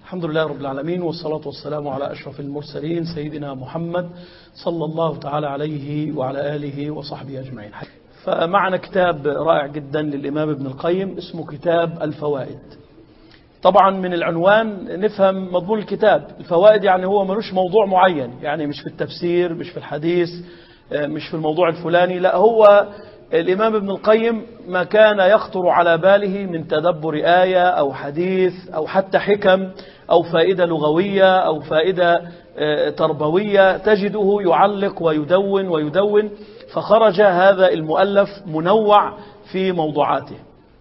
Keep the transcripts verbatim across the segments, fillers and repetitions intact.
الحمد لله رب العالمين، والصلاة والسلام على أشرف المرسلين سيدنا محمد صلى الله تعالى عليه وعلى آله وصحبه أجمعين. فمعنا كتاب رائع جدا للإمام ابن القيم اسمه كتاب الفوائد. طبعا من العنوان نفهم مضمون الكتاب. الفوائد يعني هو ملوش موضوع معين، يعني مش في التفسير، مش في الحديث، مش في الموضوع الفلاني، لا، هو الإمام ابن القيم ما كان يخطر على باله من تدبر آية أو حديث أو حتى حكم أو فائدة لغوية أو فائدة تربوية تجده يعلق ويدون ويدون. فخرج هذا المؤلف منوع في موضوعاته.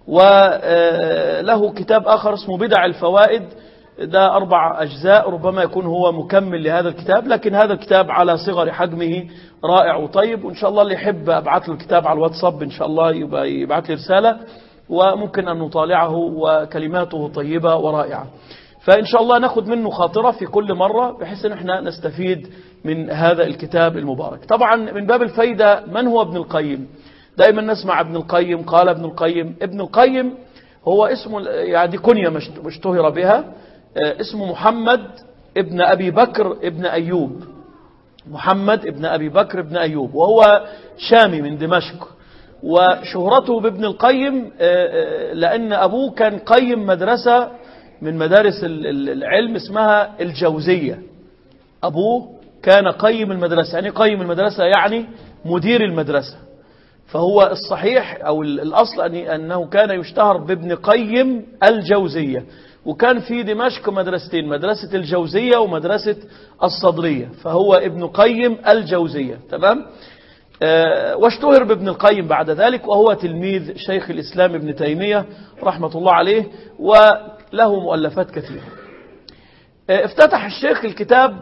وله كتاب آخر اسمه بدع الفوائد، ده أربع أجزاء، ربما يكون هو مكمل لهذا الكتاب، لكن هذا الكتاب على صغر حجمه رائع وطيب. وإن شاء الله اللي يحب أبعث له الكتاب على الواتساب إن شاء الله يبقى يبعث لي رسالة، وممكن أن نطالعه، وكلماته طيبة ورائعة. فإن شاء الله ناخد منه خاطرة في كل مرة بحيث أن احنا نستفيد من هذا الكتاب المبارك. طبعا من باب الفايدة، من هو ابن القيم؟ دائما نسمع ابن القيم، قال ابن القيم. ابن القيم هو اسمه، يعني كنية مشتهر بها، اسمه محمد ابن أبي بكر ابن أيوب. محمد ابن أبي بكر ابن أيوب، وهو شامي من دمشق. وشهرته بابن القيم لأن أبوه كان قيم مدرسة من مدارس العلم اسمها الجوزية. أبوه كان قيم المدرسة، يعني قيم المدرسة يعني مدير المدرسة. فهو الصحيح أو الأصل أنه كان يشتهر بابن قيم الجوزية. وكان في دمشق مدرستين، مدرسة الجوزية ومدرسة الصدرية، فهو ابن قيم الجوزية. تمام. أه واشتهر بابن القيم بعد ذلك، وهو تلميذ شيخ الإسلام ابن تيمية رحمة الله عليه، وله مؤلفات كثيرة. أه افتتح الشيخ الكتاب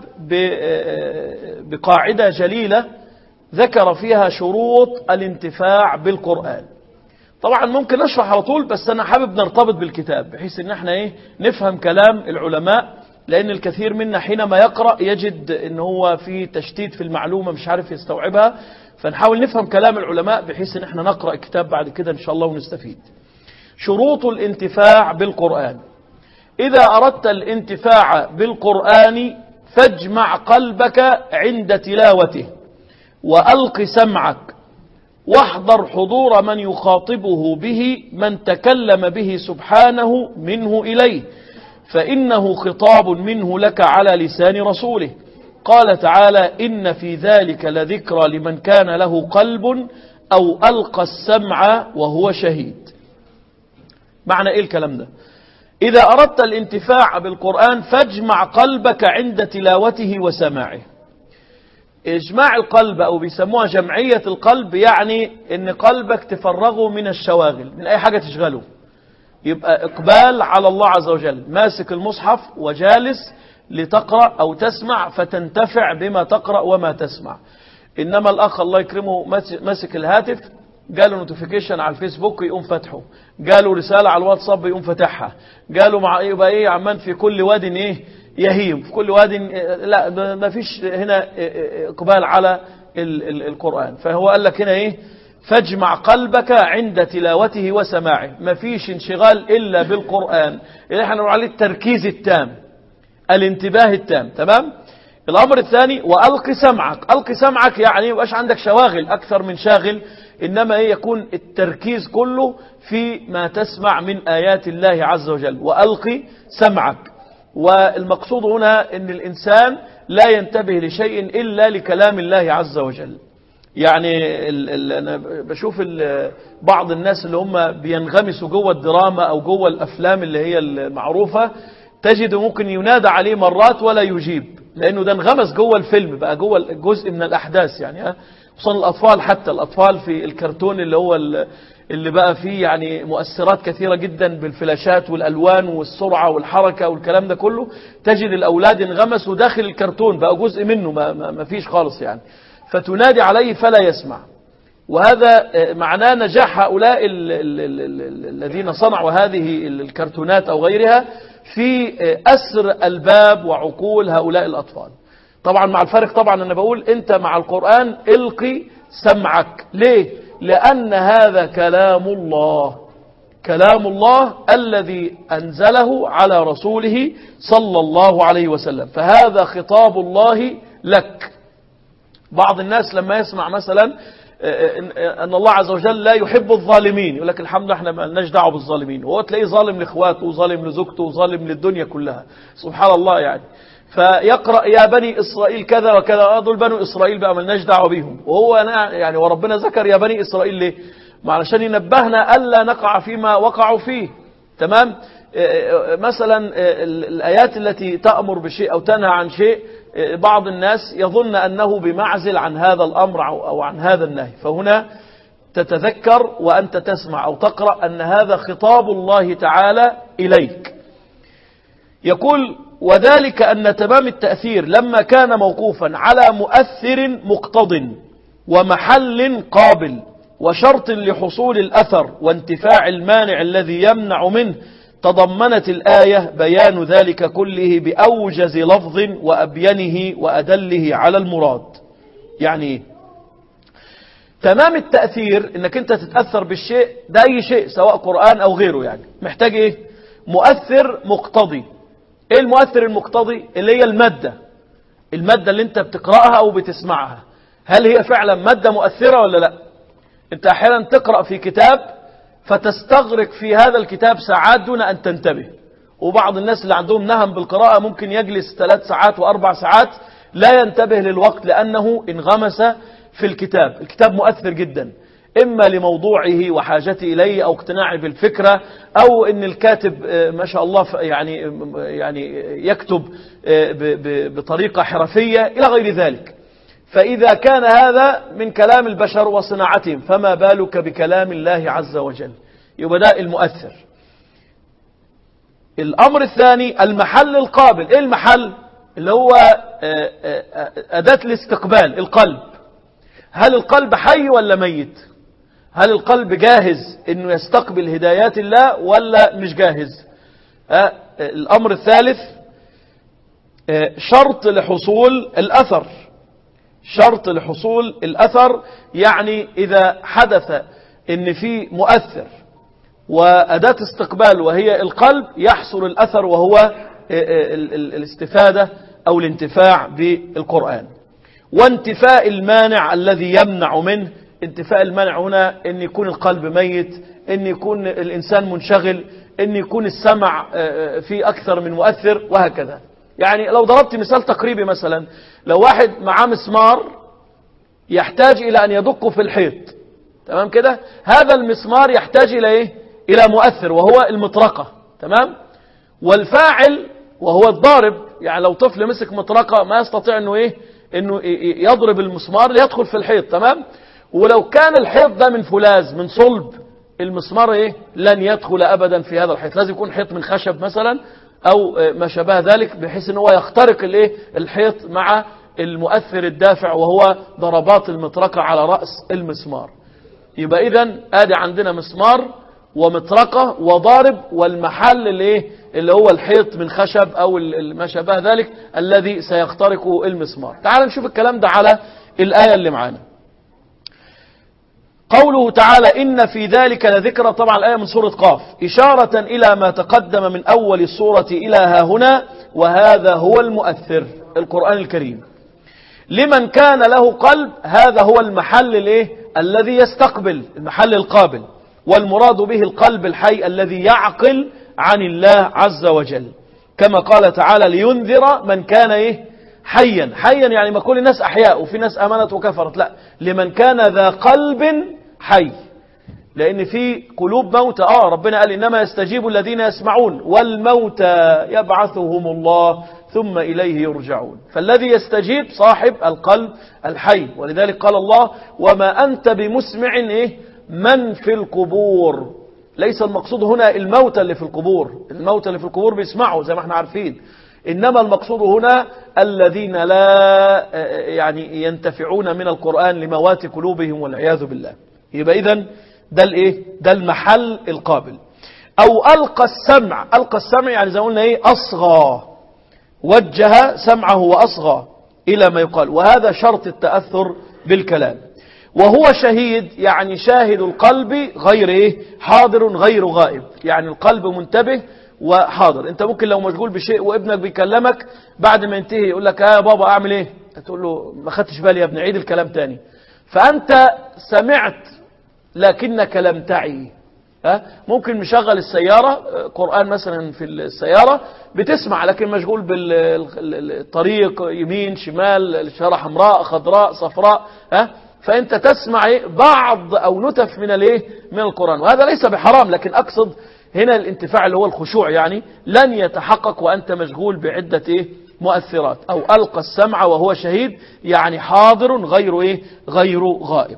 بقاعدة جليلة ذكر فيها شروط الانتفاع بالقرآن. طبعا ممكن اشرح على طول، بس انا حابب نرتبط بالكتاب بحيث ان احنا ايه نفهم كلام العلماء، لان الكثير منا حينما يقرأ يجد ان هو في تشتيت في المعلومة مش عارف يستوعبها. فنحاول نفهم كلام العلماء بحيث ان احنا نقرأ الكتاب بعد كده ان شاء الله ونستفيد. شروط الانتفاع بالقرآن. اذا اردت الانتفاع بالقرآن فاجمع قلبك عند تلاوته، وألق سمعك، واحضر حضور من يخاطبه به، من تكلم به سبحانه منه إليه، فإنه خطاب منه لك على لسان رسوله. قال تعالى: إن في ذلك لذكرى لمن كان له قلب أو ألقى السمع وهو شهيد. معنى إيه الكلام ده؟ إذا أردت الانتفاع بالقرآن فاجمع قلبك عند تلاوته وسماعه. إجماع القلب أو بيسموها جمعية القلب، يعني إن قلبك تفرغه من الشواغل، من أي حاجة تشغله، يبقى إقبال على الله عز وجل، ماسك المصحف وجالس لتقرأ أو تسمع فتنتفع بما تقرأ وما تسمع. إنما الأخ الله يكرمه ماسك الهاتف، قالوا نوتيفيكيشن على الفيسبوك يقوم فتحه، قالوا رسالة على الواتساب يقوم فتحها، قالوا مع يبقى إيه عمان في كل واد إيه يهيم، في كل واد. لا، ما فيش هنا إقبال على القرآن. فهو قال لك هنا إيه؟ فاجمع قلبك عند تلاوته وسماعه. ما فيش انشغال إلا بالقرآن، اللي احنا نقول عليه التركيز التام، الانتباه التام. تمام. الأمر الثاني: وألق سمعك. ألق سمعك يعني يبقاش عندك شواغل أكثر من شاغل، إنما إيه يكون التركيز كله في ما تسمع من آيات الله عز وجل. وألق سمعك. والمقصود هنا ان الانسان لا ينتبه لشيء الا لكلام الله عز وجل. يعني ال ال انا بشوف بعض الناس اللي هم بينغمسوا جوه الدراما او جوه الافلام اللي هي المعروفة، تجد ممكن ينادى عليه مرات ولا يجيب، لانه ده انغمس جوه الفيلم، بقى جوه جزء من الاحداث. يعني خصوصا الاطفال، حتى الاطفال في الكرتون اللي هو اللي بقى فيه يعني مؤثرات كثيرة جدا بالفلاشات والألوان والسرعة والحركة والكلام ده كله، تجد الأولاد انغمسوا داخل الكرتون، بقى جزء منه، ما, ما, ما فيش خالص يعني. فتنادي عليه فلا يسمع. وهذا معناه نجاح هؤلاء الذين صنعوا هذه الكرتونات أو غيرها في أسر الباب وعقول هؤلاء الأطفال. طبعا مع الفرق، طبعا أنا بقول أنت مع القرآن القي سمعك. ليه؟ لأن هذا كلام الله. كلام الله الذي أنزله على رسوله صلى الله عليه وسلم، فهذا خطاب الله لك. بعض الناس لما يسمع مثلا أن الله عز وجل لا يحب الظالمين يقول لك الحمد لله احنا ما لناش دعوه بالظالمين، وهو تلاقيه ظالم لاخواته وظالم لزوجته وظالم للدنيا كلها، سبحان الله يعني. فيقرأ يا بني إسرائيل كذا وكذا، دول بنو إسرائيل بقى ما لناش دعوه بيهم، وهو يعني وربنا ذكر يا بني إسرائيل ليه؟ علشان ينبهنا ألا نقع فيما وقعوا فيه. تمام. مثلا الآيات التي تأمر بشيء أو تنهى عن شيء، بعض الناس يظن أنه بمعزل عن هذا الأمر أو عن هذا النهي، فهنا تتذكر وأنت تسمع أو تقرأ أن هذا خطاب الله تعالى إليك. يقول وذلك أن تمام التأثير لما كان موقوفا على مؤثر مقتض ومحل قابل وشرط لحصول الأثر وانتفاع المانع الذي يمنع منه، تضمنت الآية بيان ذلك كله بأوجز لفظ وأبينه وأدله على المراد. يعني تمام التأثير انك انت تتأثر بالشيء ده، اي شيء سواء قرآن او غيره، يعني محتاج ايه؟ مؤثر مقتضي. ايه المؤثر المقتضي؟ اللي هي المادة المادة اللي انت بتقرأها او بتسمعها، هل هي فعلا مادة مؤثرة ولا لا؟ انت احيانا تقرأ في كتاب فتستغرق في هذا الكتاب ساعات دون ان تنتبه، وبعض الناس اللي عندهم نهم بالقراءة ممكن يجلس ثلاث ساعات واربع ساعات لا ينتبه للوقت لانه انغمس في الكتاب. الكتاب مؤثر جدا، إما لموضوعه وحاجته إليه أو اقتناعه بالفكرة، أو إن الكاتب ما شاء الله يعني يعني يكتب بطريقة حرفية إلى غير ذلك. فإذا كان هذا من كلام البشر وصناعتهم، فما بالك بكلام الله عز وجل؟ يبقى ده المؤثر. الأمر الثاني المحل القابل. إيه المحل؟ اللي هو أداة الاستقبال، القلب. هل القلب حي ولا ميت؟ هل القلب جاهز انه يستقبل هدايات الله ولا مش جاهز؟ آه الامر الثالث آه شرط لحصول الاثر. شرط لحصول الاثر يعني اذا حدث ان في مؤثر واداة استقبال وهي القلب، يحصل الاثر وهو آه الاستفادة او الانتفاع بالقرآن. وانتفاء المانع الذي يمنع منه. انتفاء المانع هنا ان يكون القلب ميت، ان يكون الانسان منشغل، ان يكون السمع في اكثر من مؤثر، وهكذا. يعني لو ضربت مثال تقريبي، مثلا لو واحد معاه مسمار يحتاج الى ان يدقه في الحيط، تمام كده، هذا المسمار يحتاج الى ايه؟ الى مؤثر وهو المطرقة، تمام. والفاعل وهو الضارب، يعني لو طفل مسك مطرقة ما يستطيع انه ايه؟ انه يضرب المسمار ليدخل في الحيط، تمام. ولو كان الحيط ده من فولاذ من صلب، المسمار ايه؟ لن يدخل ابدا في هذا الحيط، لازم يكون حيط من خشب مثلا او ما شابه ذلك، بحيث ان هو يخترق الايه؟ الحيط مع المؤثر الدافع وهو ضربات المطرقة على رأس المسمار. يبقى اذا ادي عندنا مسمار ومطرقة وضارب، والمحل اللي ايه؟ اللي هو الحيط من خشب او ما شابه ذلك الذي سيخترق المسمار. تعال نشوف الكلام ده على الآية اللي معانا. قوله تعالى إن في ذلك لذكرى، طبعا الآية من سورة قاف، إشارة إلى ما تقدم من أول السورة إلى ها هنا، وهذا هو المؤثر القرآن الكريم. لمن كان له قلب، هذا هو المحل الايه؟ الذي يستقبل، المحل القابل، والمراد به القلب الحي الذي يعقل عن الله عز وجل، كما قال تعالى لينذر من كان ايه؟ حيا. حيا يعني ما كل الناس أحياء وفي ناس آمنت وكفرت، لا، لمن كان ذا قلب حي، لأن في قلوب موتى. آه ربنا قال إنما يستجيب الذين يسمعون والموتى يبعثهم الله ثم إليه يرجعون. فالذي يستجيب صاحب القلب الحي، ولذلك قال الله وما أنت بمسمع إيه؟ من في القبور. ليس المقصود هنا الموتى اللي في القبور، الموتى اللي في القبور بيسمعوا زي ما احنا عارفين، إنما المقصود هنا الذين لا يعني ينتفعون من القرآن لموات قلوبهم والعياذ بالله. يبقى إذن ده الايه؟ ده المحل القابل. أو ألقى السمع. ألقى السمع يعني زي ما قلنا ايه؟ أصغى، وجه سمعه وأصغى إلى ما يقال، وهذا شرط التأثر بالكلام. وهو شهيد يعني شاهد القلب غير إيه؟ حاضر غير غائب، يعني القلب منتبه وحاضر. انت ممكن لو مشغول بشيء وابنك بيكلمك بعد ما ينتهي يقول لك اه يا بابا اعمل ايه، تقول له ما خدتش بالي يا ابني، عيد الكلام تاني. فانت سمعت لكنك لم تعي. ها ممكن مشغل السيارة قرآن مثلا في السيارة بتسمع، لكن مشغول بالطريق يمين شمال، شارع حمراء خضراء صفراء، ها فانت تسمع بعض او نتف من الايه من القرآن، وهذا ليس بحرام، لكن اقصد هنا الانتفاع اللي هو الخشوع يعني لن يتحقق وانت مشغول بعدة ايه مؤثرات. او القى السمع وهو شهيد يعني حاضر غير ايه غير غائب.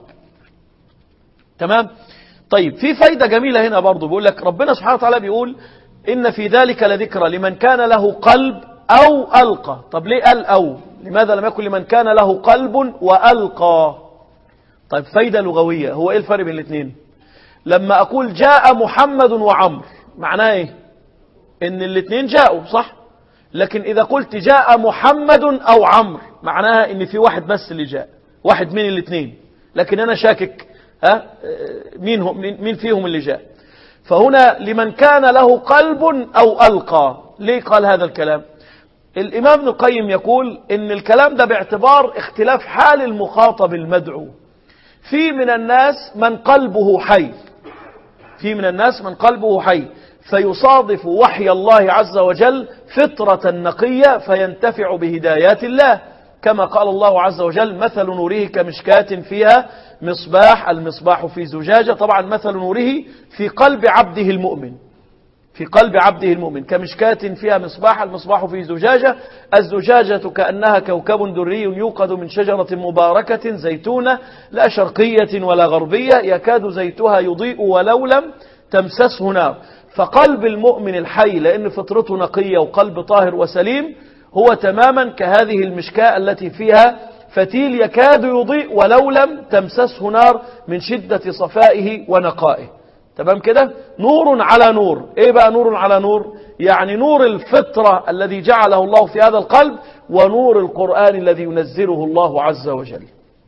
تمام. طيب في فايدة جميلة هنا برضو، بيقول لك ربنا سبحانه وتعالى بيقول إن في ذلك لذكرى لمن كان له قلب أو ألقى. طب ليه قال أو؟ لماذا لم يكن لمن كان له قلب وألقى؟ طيب فايدة لغوية، هو إيه الفرق بين الاثنين؟ لما أقول جاء محمد وعمر معناه إيه؟ إن الاثنين جاءوا صح؟ لكن إذا قلت جاء محمد أو عمر معناها إن في واحد بس اللي جاء، واحد من الاثنين، لكن أنا شاكك ها مين هم مين فيهم اللي جاء. فهنا لمن كان له قلب أو ألقى. ليه قال هذا الكلام؟ الإمام ابن القيم يقول إن الكلام ده باعتبار اختلاف حال المخاطب المدعو. في من الناس من قلبه حي، في من الناس من قلبه حي فيصادف وحي الله عز وجل فطرة نقية فينتفع بهدايات الله، كما قال الله عز وجل مثل نوره كمشكاة فيها مصباح، المصباح في زجاجة. طبعا مثل نوره في قلب عبده المؤمن، في قلب عبده المؤمن كمشكاة فيها مصباح، المصباح في زجاجة، الزجاجة كأنها كوكب دري يوقد من شجرة مباركة زيتونة لا شرقية ولا غربية يكاد زيتها يضيء ولو لم تمسسه نار. فقلب المؤمن الحي لأن فطرته نقية وقلب طاهر وسليم هو تماما كهذه المشكاة التي فيها فتيل يكاد يضيء ولو لم تمسسه نار من شدة صفائه ونقائه. تمام كده؟ نور على نور. ايه بقى نور على نور؟ يعني نور الفطرة الذي جعله الله في هذا القلب ونور القرآن الذي ينزله الله عز وجل.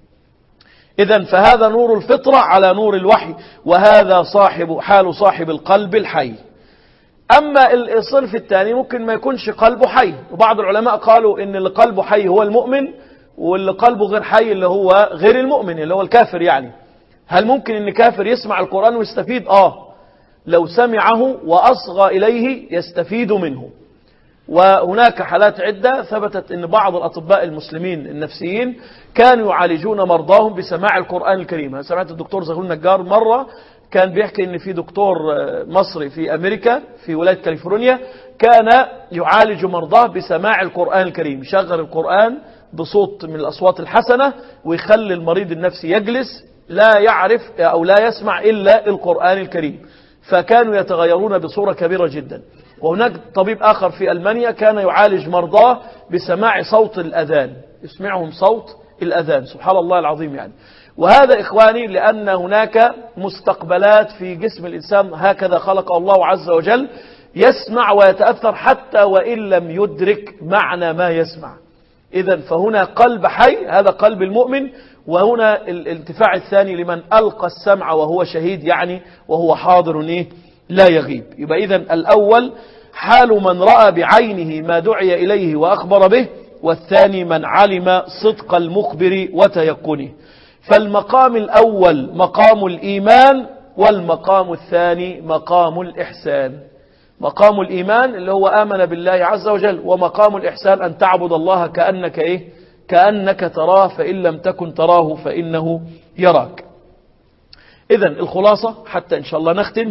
إذن فهذا نور الفطرة على نور الوحي، وهذا صاحب حال صاحب القلب الحي. أما الصنف الثاني ممكن ما يكونش قلبه حي، وبعض العلماء قالوا إن اللي قلبه حي هو المؤمن، واللي قلبه غير حي اللي هو غير المؤمن اللي هو الكافر. يعني هل ممكن إن كافر يسمع القرآن ويستفيد؟ آه لو سمعه وأصغى إليه يستفيد منه. وهناك حالات عدة ثبتت أن بعض الأطباء المسلمين النفسيين كانوا يعالجون مرضاهم بسماع القرآن الكريم. سمعت الدكتور زغلول النجار مرة كان بيحكي أن في دكتور مصري في أمريكا في ولاية كاليفورنيا كان يعالج مرضاه بسماع القرآن الكريم، يشغل القرآن بصوت من الأصوات الحسنة ويخلي المريض النفسي يجلس لا يعرف أو لا يسمع إلا القرآن الكريم، فكانوا يتغيرون بصورة كبيرة جدا. وهناك طبيب آخر في ألمانيا كان يعالج مرضاه بسماع صوت الأذان، يسمعهم صوت الأذان. سبحان الله العظيم يعني. وهذا إخواني لأن هناك مستقبلات في جسم الإنسان هكذا خلق الله عز وجل، يسمع ويتأثر حتى وإن لم يدرك معنى ما يسمع. إذن فهنا قلب حي، هذا قلب المؤمن. وهنا الانتفاع الثاني لمن ألقى السمع وهو شهيد، يعني وهو حاضر إيه لا يغيب. يبقى إذن الأول حال من رأى بعينه ما دعي إليه وأخبر به، والثاني من علم صدق المخبر وتيقنه. فالمقام الأول مقام الإيمان، والمقام الثاني مقام الإحسان. مقام الإيمان اللي هو آمن بالله عز وجل، ومقام الإحسان أن تعبد الله كأنك إيه كأنك تراه فإن لم تكن تراه فإنه يراك. إذن الخلاصة حتى إن شاء الله نختم،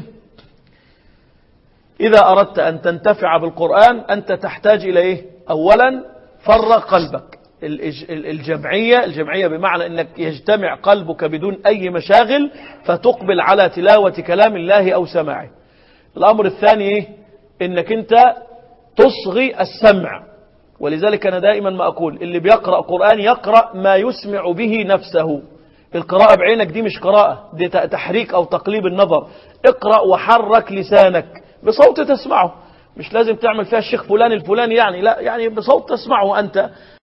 إذا أردت أن تنتفع بالقرآن أنت تحتاج إلى إيه؟ أولا فرغ قلبك. الجمعية الجمعية بمعنى أنك يجتمع قلبك بدون أي مشاغل فتقبل على تلاوة كلام الله أو سماعه. الأمر الثاني إيه؟ أنك أنت تصغي السمع. ولذلك أنا دائما ما أقول اللي بيقرأ قرآن يقرأ ما يسمع به نفسه. القراءة بعينك دي مش قراءة، دي تحريك أو تقليب النظر. اقرأ وحرك لسانك بصوت تسمعه، مش لازم تعمل فيها الشيخ فلان الفلاني يعني، لا يعني بصوت تسمعه أنت.